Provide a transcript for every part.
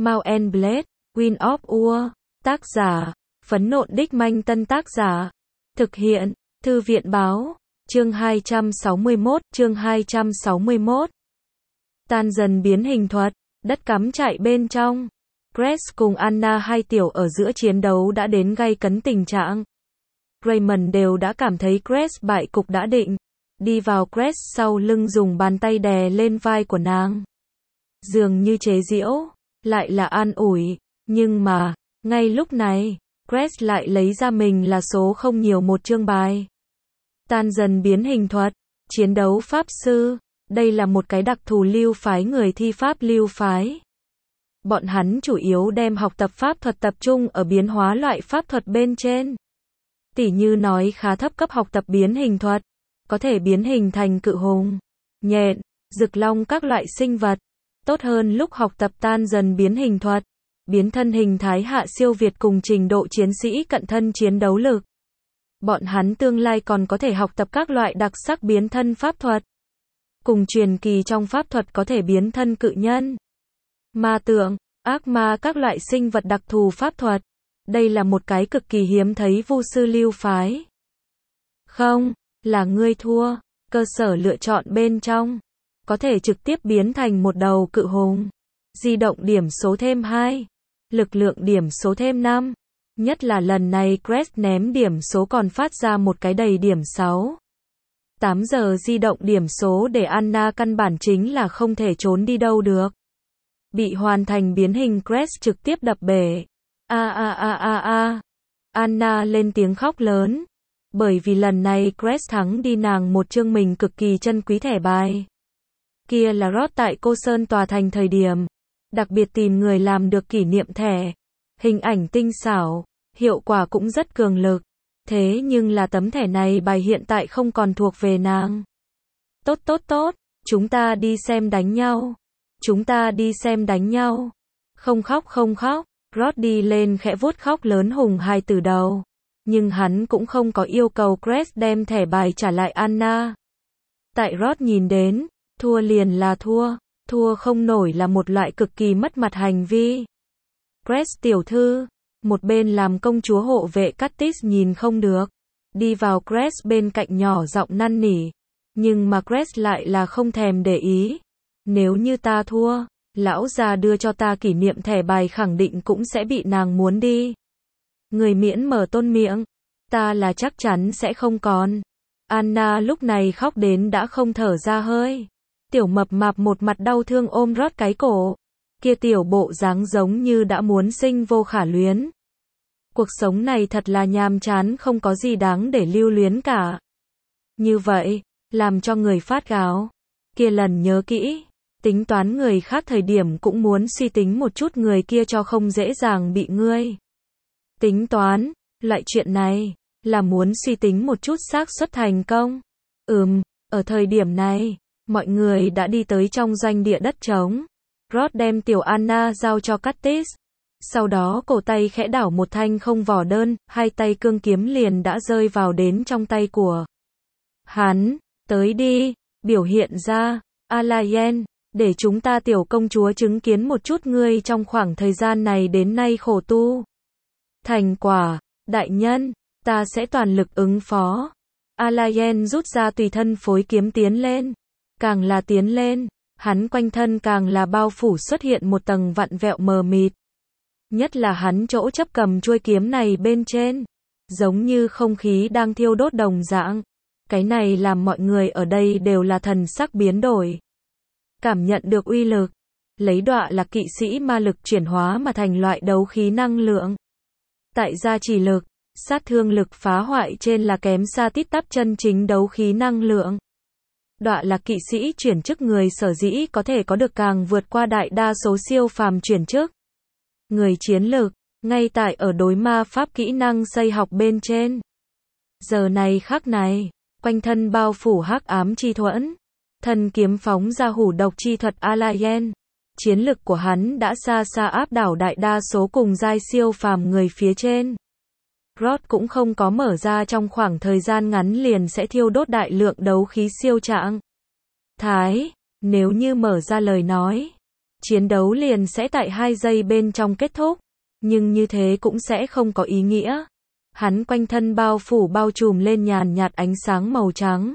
Mount and Blade, Wind of War, tác giả, Phấn Nộn Đích Manh Tân tác giả, thực hiện, Thư viện Báo, chương 261, tan dần biến hình thuật, đất cắm trại bên trong. Grace cùng Anna hai tiểu ở giữa chiến đấu đã đến gay cấn tình trạng. Raymond đều đã cảm thấy Grace bại cục đã định, đi vào Grace sau lưng dùng bàn tay đè lên vai của nàng. Dường như chế giễu, lại là an ủi, nhưng mà, ngay lúc này, Grace lại lấy ra mình là số không nhiều một chương bài. Tan dần biến hình thuật, chiến đấu pháp sư, đây là một cái đặc thù lưu phái người thi pháp lưu phái. Bọn hắn chủ yếu đem học tập pháp thuật tập trung ở biến hóa loại pháp thuật bên trên. Tỉ như nói khá thấp cấp học tập biến hình thuật, có thể biến hình thành cự hùng, nhện, rực long các loại sinh vật. Tốt hơn lúc học tập tan dần biến hình thuật, biến thân hình thái hạ siêu việt cùng trình độ chiến sĩ cận thân chiến đấu lực. Bọn hắn tương lai còn có thể học tập các loại đặc sắc biến thân pháp thuật. Cùng truyền kỳ trong pháp thuật có thể biến thân cự nhân, ma tượng, ác ma các loại sinh vật đặc thù pháp thuật. Đây là một cái cực kỳ hiếm thấy vu sư lưu phái. Không, là ngươi thua, cơ sở lựa chọn bên trong. Có thể trực tiếp biến thành một đầu cự hùng. Di động điểm số thêm 2. Lực lượng điểm số thêm 5. Nhất là lần này Grace ném điểm số còn phát ra một cái đầy điểm 6. 8 giờ di động điểm số để Anna căn bản chính là không thể trốn đi đâu được. Bị hoàn thành biến hình Grace trực tiếp đập bể. Anna lên tiếng khóc lớn. Bởi vì lần này Grace thắng đi nàng một chương mình cực kỳ chân quý thẻ bài. Kia là Rod tại Cô Sơn tòa thành thời điểm. Đặc biệt tìm người làm được kỷ niệm thẻ. Hình ảnh tinh xảo, hiệu quả cũng rất cường lực. Thế nhưng là tấm thẻ này bài hiện tại không còn thuộc về nàng. Tốt, chúng ta đi xem đánh nhau. Chúng ta đi xem đánh nhau. Không khóc. Rod đi lên khẽ vuốt khóc lớn hùng hai từ đầu. Nhưng hắn cũng không có yêu cầu Grace đem thẻ bài trả lại Anna. Tại Rod nhìn đến, thua liền là thua không nổi là một loại cực kỳ mất mặt hành vi. Grace tiểu thư, một bên làm công chúa hộ vệ Curtis nhìn không được. Đi vào Grace bên cạnh nhỏ giọng năn nỉ. Nhưng mà Grace lại là không thèm để ý. Nếu như ta thua, lão già đưa cho ta kỷ niệm thẻ bài khẳng định cũng sẽ bị nàng muốn đi. Người miễn mở tôn miệng, ta là chắc chắn sẽ không còn. Anna lúc này khóc đến đã không thở ra hơi. Tiểu mập mạp một mặt đau thương ôm Rod cái cổ. Kia tiểu bộ dáng giống như đã muốn sinh vô khả luyến. Cuộc sống này thật là nhàm chán, không có gì đáng để lưu luyến cả. Như vậy, làm cho người phát gáo. Kia lần nhớ kỹ, tính toán người khác thời điểm cũng muốn suy tính một chút người kia cho không dễ dàng bị ngươi tính toán, loại chuyện này, là muốn suy tính một chút xác suất thành công. Ở thời điểm này, mọi người đã đi tới trong doanh địa đất trống. Rod đem tiểu Anna giao cho Curtis. Sau đó cổ tay khẽ đảo một thanh không vỏ đơn, hai tay cương kiếm liền đã rơi vào đến trong tay của hắn. Tới đi, biểu hiện ra, Alayen, để chúng ta tiểu công chúa chứng kiến một chút ngươi trong khoảng thời gian này đến nay khổ tu. Thành quả, đại nhân, ta sẽ toàn lực ứng phó. Alayen rút ra tùy thân phối kiếm tiến lên. Càng là tiến lên, hắn quanh thân càng là bao phủ xuất hiện một tầng vặn vẹo mờ mịt. Nhất là hắn chỗ chấp cầm chuôi kiếm này bên trên. Giống như không khí đang thiêu đốt đồng dạng. Cái này làm mọi người ở đây đều là thần sắc biến đổi. Cảm nhận được uy lực. Lấy đọa là kỵ sĩ ma lực chuyển hóa mà thành loại đấu khí năng lượng. Tại gia trì lực, sát thương lực phá hoại trên là kém xa tít tắp chân chính đấu khí năng lượng. Đọa là kỵ sĩ chuyển chức người sở dĩ có thể có được càng vượt qua đại đa số siêu phàm chuyển chức. Người chiến lực, ngay tại ở đối ma pháp kỹ năng xây học bên trên. Giờ này khắc này, quanh thân bao phủ hắc ám chi thuẫn. Thân kiếm phóng ra hủ độc chi thuật Alayen. Chiến lực của hắn đã xa xa áp đảo đại đa số cùng giai siêu phàm người phía trên. Rod cũng không có mở ra trong khoảng thời gian ngắn liền sẽ thiêu đốt đại lượng đấu khí siêu trạng thái. Nếu như mở ra lời nói, chiến đấu liền sẽ tại 2 giây bên trong kết thúc. Nhưng như thế cũng sẽ không có ý nghĩa. Hắn quanh thân bao trùm lên nhàn nhạt ánh sáng màu trắng.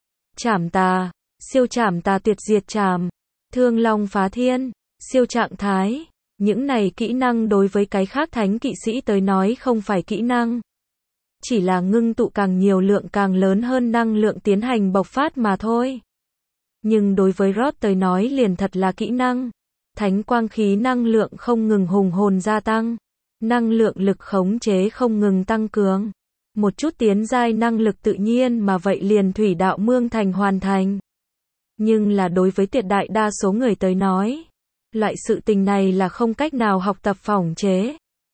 Trảm tà, siêu trảm tà tuyệt diệt trảm, thương long phá thiên, siêu trạng thái. Những này kỹ năng đối với cái khác thánh kỵ sĩ tới nói không phải kỹ năng. Chỉ là ngưng tụ càng nhiều lượng càng lớn hơn năng lượng tiến hành bộc phát mà thôi. Nhưng đối với Rod tới nói liền thật là kỹ năng. Thánh quang khí năng lượng không ngừng hùng hồn gia tăng. Năng lượng lực khống chế không ngừng tăng cường. Một chút tiến giai năng lực tự nhiên mà vậy liền thủy đạo mương thành hoàn thành. Nhưng là đối với tuyệt đại đa số người tới nói, loại sự tình này là không cách nào học tập phỏng chế.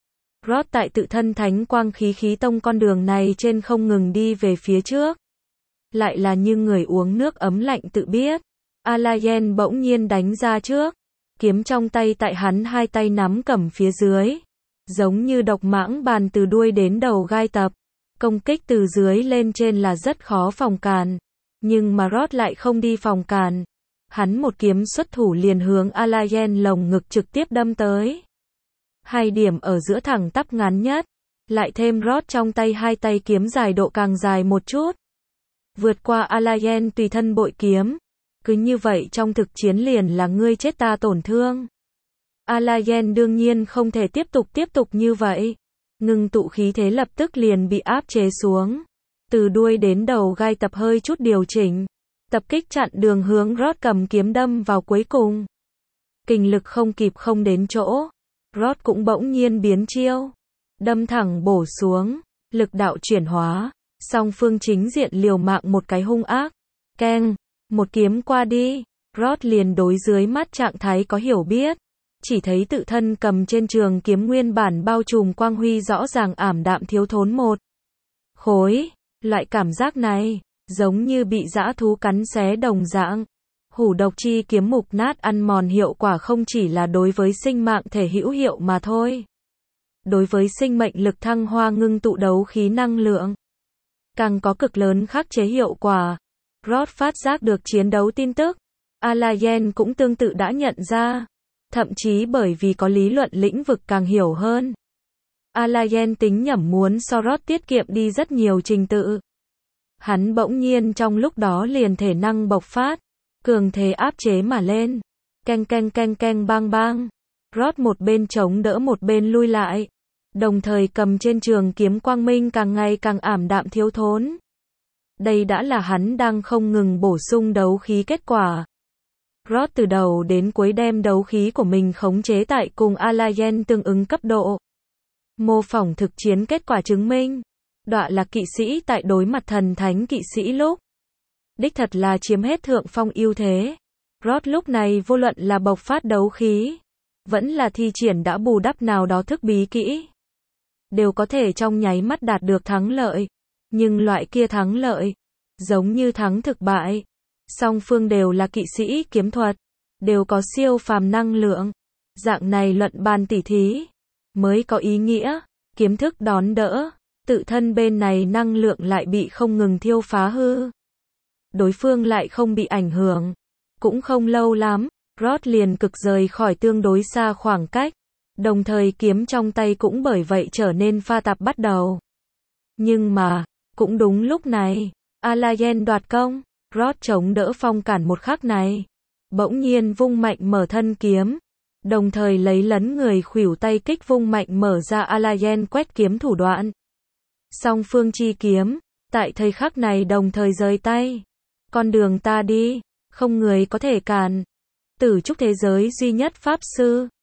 Rod tại tự thân thánh quang khí tông con đường này trên không ngừng đi về phía trước. Lại là như người uống nước ấm lạnh tự biết. Alayen bỗng nhiên đánh ra trước. Kiếm trong tay tại hắn hai tay nắm cầm phía dưới. Giống như độc mãng bàn từ đuôi đến đầu gai tập. Công kích từ dưới lên trên là rất khó phòng cản. Nhưng mà Rod lại không đi phòng cản. Hắn một kiếm xuất thủ liền hướng Alayen lồng ngực trực tiếp đâm tới. Hai điểm ở giữa thẳng tắp ngắn nhất. Lại thêm Rod trong tay hai tay kiếm dài độ càng dài một chút. Vượt qua Alayen tùy thân bội kiếm. Cứ như vậy trong thực chiến liền là ngươi chết ta tổn thương. Alayen đương nhiên không thể tiếp tục như vậy. Ngưng tụ khí thế lập tức liền bị áp chế xuống. Từ đuôi đến đầu gai tập hơi chút điều chỉnh. Tập kích chặn đường hướng Rod cầm kiếm đâm vào cuối cùng. Kình lực không kịp không đến chỗ. Rod cũng bỗng nhiên biến chiêu. Đâm thẳng bổ xuống. Lực đạo chuyển hóa. Song phương chính diện liều mạng một cái hung ác. Keng. Một kiếm qua đi. Rod liền đối dưới mắt trạng thái có hiểu biết. Chỉ thấy tự thân cầm trên trường kiếm nguyên bản bao trùm quang huy rõ ràng ảm đạm thiếu thốn một khối. Loại cảm giác này, giống như bị dã thú cắn xé đồng dạng. Hủ độc chi kiếm mục nát ăn mòn hiệu quả không chỉ là đối với sinh mạng thể hữu hiệu mà thôi. Đối với sinh mệnh lực thăng hoa ngưng tụ đấu khí năng lượng, càng có cực lớn khắc chế hiệu quả. Rod phát giác được chiến đấu tin tức. Alayen cũng tương tự đã nhận ra. Thậm chí bởi vì có lý luận lĩnh vực càng hiểu hơn. Alayen tính nhẩm muốn so Rod tiết kiệm đi rất nhiều trình tự. Hắn bỗng nhiên trong lúc đó liền thể năng bộc phát. Cường thế áp chế mà lên. Keng bang bang. Rod một bên chống đỡ một bên lui lại. Đồng thời cầm trên trường kiếm quang minh càng ngày càng ảm đạm thiếu thốn. Đây đã là hắn đang không ngừng bổ sung đấu khí kết quả. Rod từ đầu đến cuối đem đấu khí của mình khống chế tại cùng Alayen tương ứng cấp độ. Mô phỏng thực chiến kết quả chứng minh. Đọa là kỵ sĩ tại đối mặt thần thánh kỵ sĩ lúc. Đích thật là chiếm hết thượng phong ưu thế. Rod lúc này vô luận là bộc phát đấu khí. Vẫn là thi triển đã bù đắp nào đó thức bí kỹ. Đều có thể trong nháy mắt đạt được thắng lợi. Nhưng loại kia thắng lợi. Giống như thắng thực bại. Song phương đều là kỵ sĩ kiếm thuật. Đều có siêu phàm năng lượng. Dạng này luận bàn tỉ thí. Mới có ý nghĩa. Kiếm thức đón đỡ. Tự thân bên này năng lượng lại bị không ngừng thiêu phá hư. Đối phương lại không bị ảnh hưởng. Cũng không lâu lắm. Rod liền cực rời khỏi tương đối xa khoảng cách. Đồng thời kiếm trong tay cũng bởi vậy trở nên pha tạp bắt đầu. Nhưng mà, cũng đúng lúc này, Alayen đoạt công. Rod chống đỡ phong cản một khắc này. Bỗng nhiên vung mạnh mở thân kiếm. Đồng thời lấy lấn người khuỷu tay kích vung mạnh mở ra Alayen quét kiếm thủ đoạn. Song phương chi kiếm, tại thời khắc này đồng thời rời tay. Con đường ta đi, không người có thể cản. Tử trúc thế giới duy nhất pháp sư.